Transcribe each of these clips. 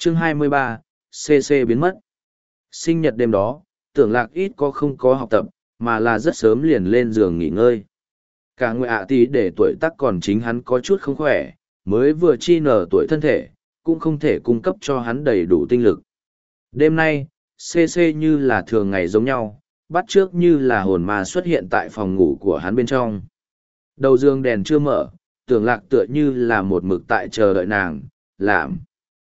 Chương 23, CC biến mất. Sinh nhật đêm đó, Tưởng Lạc ít không có học tập, mà là rất sớm liền lên giường nghỉ ngơi. Cả người ạ tí để tuổi tác còn chính hắn có chút không khỏe, mới vừa chi nở tuổi thân thể, cũng không thể cung cấp cho hắn đầy đủ tinh lực. Đêm nay, CC như là thường ngày giống nhau, bắt trước như là hồn ma xuất hiện tại phòng ngủ của hắn bên trong. Đầu giường đèn chưa mở, Tưởng Lạc tựa như là một mực tại chờ đợi nàng, làm.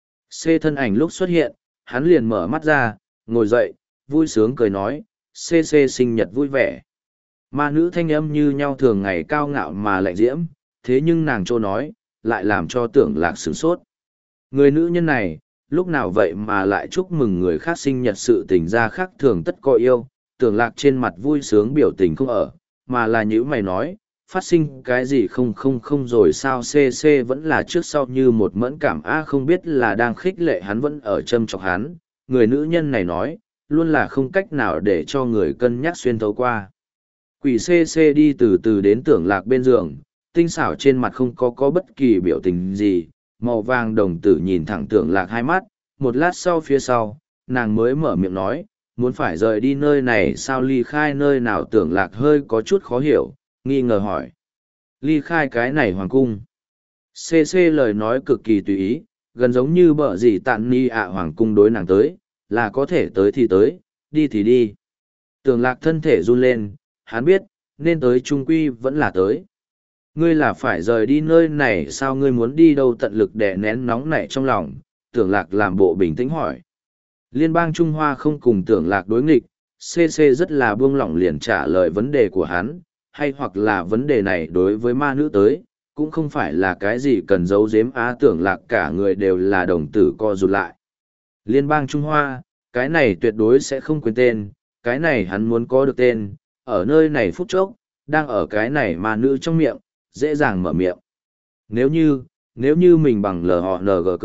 C thân ảnh lúc xuất hiện, hắn liền mở mắt ra, ngồi dậy, vui sướng cười nói, CC sinh nhật vui vẻ. Ma nữ thanh âm như nhau thường ngày cao ngạo mà lạnh diễm, thế nhưng nàng trô nói, lại làm cho Tưởng Lạc sửng sốt. Người nữ nhân này, lúc nào vậy mà lại chúc mừng người khác sinh nhật sự tình ra khác thường tất có yêu, Tưởng Lạc trên mặt vui sướng biểu tình không ở, mà là như mày nói, phát sinh cái gì không rồi sao CC vẫn là trước sau như một mẫn cảm không biết là đang khích lệ hắn vẫn ở châm chọc hắn, người nữ nhân này nói, luôn là không cách nào để cho người cân nhắc xuyên thấu qua. Quỷ CC đi từ từ đến Tưởng Lạc bên giường, tinh xảo trên mặt không có bất kỳ biểu tình gì, màu vàng đồng tử nhìn thẳng Tưởng Lạc hai mắt, một lát sau phía sau, nàng mới mở miệng nói, muốn phải rời đi nơi này sao ly khai nơi nào Tưởng Lạc hơi có chút khó hiểu, nghi ngờ hỏi. Ly khai cái này hoàng cung. CC lời nói cực kỳ tùy ý, gần giống như bở gì tạn ni hoàng cung đối nàng tới, là có thể tới thì tới, đi thì đi. Tưởng Lạc thân thể run lên, hắn biết, nên tới trung quy vẫn là tới. Ngươi là phải rời đi nơi này sao ngươi muốn đi đâu tận lực đè nén nóng nảy trong lòng, Tưởng Lạc làm bộ bình tĩnh hỏi. Liên bang Trung Hoa không cùng Tưởng Lạc đối nghịch, CC rất là buông lỏng liền trả lời vấn đề của hắn, hay hoặc là vấn đề này đối với ma nữ tới, cũng không phải là cái gì cần giấu giếm Tưởng Lạc cả người đều là đồng tử co rụt lại. Liên bang Trung Hoa, cái này tuyệt đối sẽ không quên tên, cái này hắn muốn có được tên, ở nơi này phút chốc, đang ở cái này ma nữ trong miệng, dễ dàng mở miệng. Nếu như mình bằng LHNGG.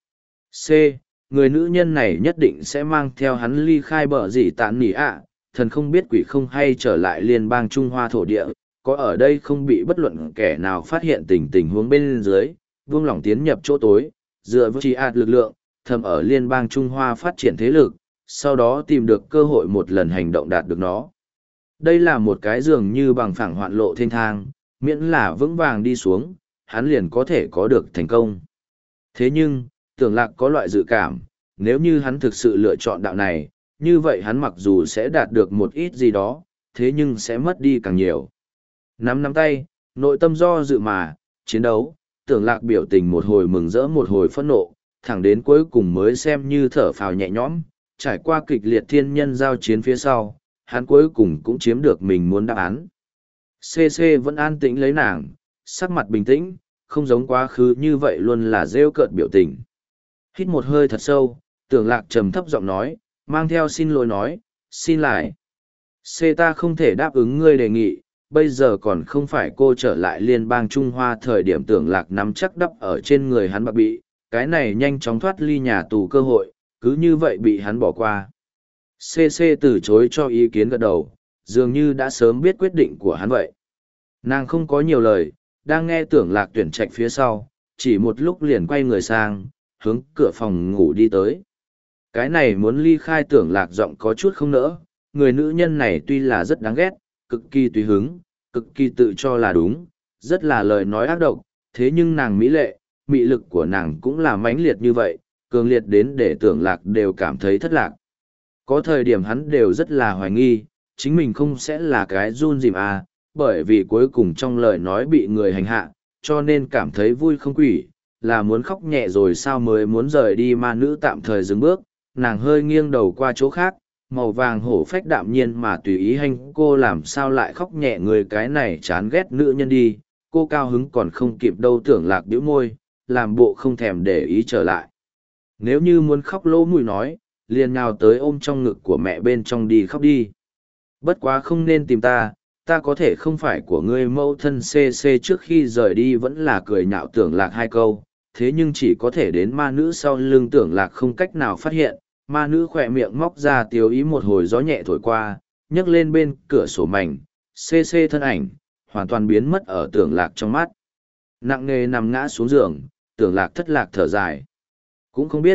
C, người nữ nhân này nhất định sẽ mang theo hắn ly khai bờ gì tạn nỉ thần không biết quỷ không hay trở lại liên bang Trung Hoa thổ địa, có ở đây không bị bất luận kẻ nào phát hiện tình huống bên dưới, vương lòng tiến nhập chỗ tối, dựa với lực lượng, thầm ở liên bang Trung Hoa phát triển thế lực, sau đó tìm được cơ hội một lần hành động đạt được nó. Đây là một cái dường như bằng phẳng hoạn lộ thiên thang, miễn là vững vàng đi xuống, hắn liền có thể có được thành công. Thế nhưng, Tưởng Lạc có loại dự cảm, nếu như hắn thực sự lựa chọn đạo này, như vậy hắn mặc dù sẽ đạt được một ít gì đó, thế nhưng sẽ mất đi càng nhiều. Nắm tay, nội tâm do dự mà, chiến đấu, Tưởng Lạc biểu tình một hồi mừng rỡ một hồi phẫn nộ, thẳng đến cuối cùng mới xem như thở phào nhẹ nhõm, trải qua kịch liệt thiên nhân giao chiến phía sau, hắn cuối cùng cũng chiếm được mình muốn đáp án. CC vẫn an tĩnh lấy nàng, sắc mặt bình tĩnh, không giống quá khứ như vậy luôn là rêu cợt biểu tình. Hít một hơi thật sâu, Tưởng Lạc trầm thấp giọng nói, mang theo xin lỗi nói, xin lại. C ta không thể đáp ứng ngươi đề nghị, bây giờ còn không phải cô trở lại liên bang Trung Hoa thời điểm Tưởng Lạc nắm chắc đắp ở trên người hắn bạc bị, cái này nhanh chóng thoát ly nhà tù cơ hội, cứ như vậy bị hắn bỏ qua. CC từ chối cho ý kiến gật đầu, dường như đã sớm biết quyết định của hắn vậy. Nàng không có nhiều lời, đang nghe Tưởng Lạc tuyển trạch phía sau, chỉ một lúc liền quay người sang, hướng cửa phòng ngủ đi tới. Cái này muốn ly khai Tưởng Lạc giọng có chút không nỡ, người nữ nhân này tuy là rất đáng ghét, cực kỳ tùy hứng, cực kỳ tự cho là đúng, rất là lời nói ác độc, thế nhưng nàng mỹ lệ, mị lực của nàng cũng là mãnh liệt như vậy, cường liệt đến để Tưởng Lạc đều cảm thấy thất lạc. Có thời điểm hắn đều rất là hoài nghi, chính mình không sẽ là cái run rìm bởi vì cuối cùng trong lời nói bị người hành hạ, cho nên cảm thấy vui không quỷ, là muốn khóc nhẹ rồi sao mới muốn rời đi ma nữ tạm thời dừng bước, nàng hơi nghiêng đầu qua chỗ khác, màu vàng hổ phách đạm nhiên mà tùy ý hành cô làm sao lại khóc nhẹ người cái này chán ghét nữ nhân đi, cô cao hứng còn không kịp đâu Tưởng Lạc bĩu môi, làm bộ không thèm để ý trở lại. Nếu như muốn khóc lỗ mũi nói, liền nhào tới ôm trong ngực của mẹ bên trong đi khóc đi. Bất quá không nên tìm ta có thể không phải của ngươi mẫu thân CC trước khi rời đi vẫn là cười nhạo Tưởng Lạc hai câu, thế nhưng chỉ có thể đến ma nữ sau lưng Tưởng Lạc không cách nào phát hiện, ma nữ khỏe miệng móc ra tiếu ý một hồi gió nhẹ thổi qua, nhấc lên bên cửa sổ mảnh, CC thân ảnh, hoàn toàn biến mất ở Tưởng Lạc trong mắt. Nặng nề nằm ngã xuống giường, Tưởng Lạc thất lạc thở dài. Cũng không biết,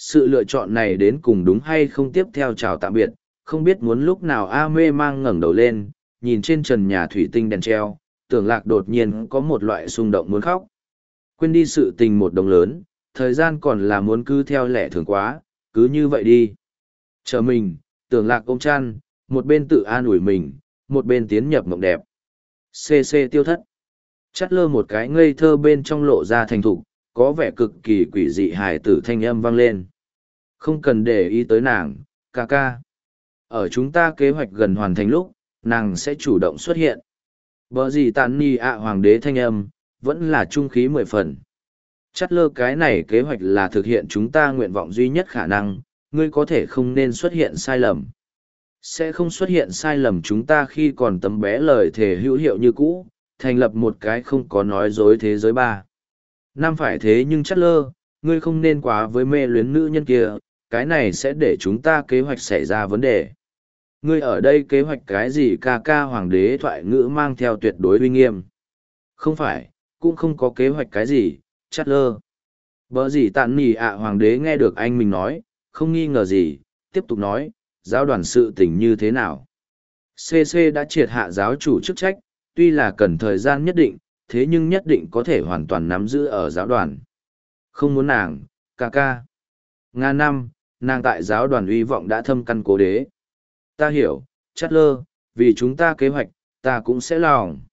Sự lựa chọn này đến cùng đúng hay không tiếp theo chào tạm biệt, không biết muốn lúc nào A mê mang ngẩng đầu lên, nhìn trên trần nhà thủy tinh đèn treo, tưởng lạc đột nhiên có một loại xung động muốn khóc. Quên đi sự tình một đồng lớn, thời gian còn là muốn cứ theo lẽ thường quá, cứ như vậy đi. Chờ mình, tưởng lạc ôm chăn, một bên tự an ủi mình, một bên tiến nhập mộng đẹp. CC tiêu thất. Chắt lơ một cái ngây thơ bên trong lộ ra thành thục, có vẻ cực kỳ quỷ dị hài tử thanh âm vang lên. Không cần để ý tới nàng, ca ca. Ở chúng ta kế hoạch gần hoàn thành lúc, nàng sẽ chủ động xuất hiện. Bở gì tàn ni ạ hoàng đế thanh âm, vẫn là trung khí 10 phần. Chắt lơ cái này kế hoạch là thực hiện chúng ta nguyện vọng duy nhất khả năng, ngươi có thể không nên xuất hiện sai lầm. Sẽ không xuất hiện sai lầm chúng ta khi còn tấm bé lời thề hữu hiệu như cũ, thành lập một cái không có nói dối thế giới ba. Năm phải thế nhưng chắt lơ, ngươi không nên quá với mê luyến nữ nhân kia, cái này sẽ để chúng ta kế hoạch xảy ra vấn đề. Ngươi ở đây kế hoạch cái gì ca ca hoàng đế thoại ngữ mang theo tuyệt đối uy nghiêm. Không phải, cũng không có kế hoạch cái gì, chắt lơ. Bở gì tàn nỉ ạ hoàng đế nghe được anh mình nói, không nghi ngờ gì, tiếp tục nói, giáo đoàn sự tình như thế nào. CC đã triệt hạ giáo chủ chức trách, tuy là cần thời gian nhất định, thế nhưng nhất định có thể hoàn toàn nắm giữ ở giáo đoàn. Không muốn nàng, ca ca. Nga năm, nàng tại giáo đoàn uy vọng đã thâm căn cố đế. Ta hiểu, chát lơ, vì chúng ta kế hoạch, ta cũng sẽ lòng.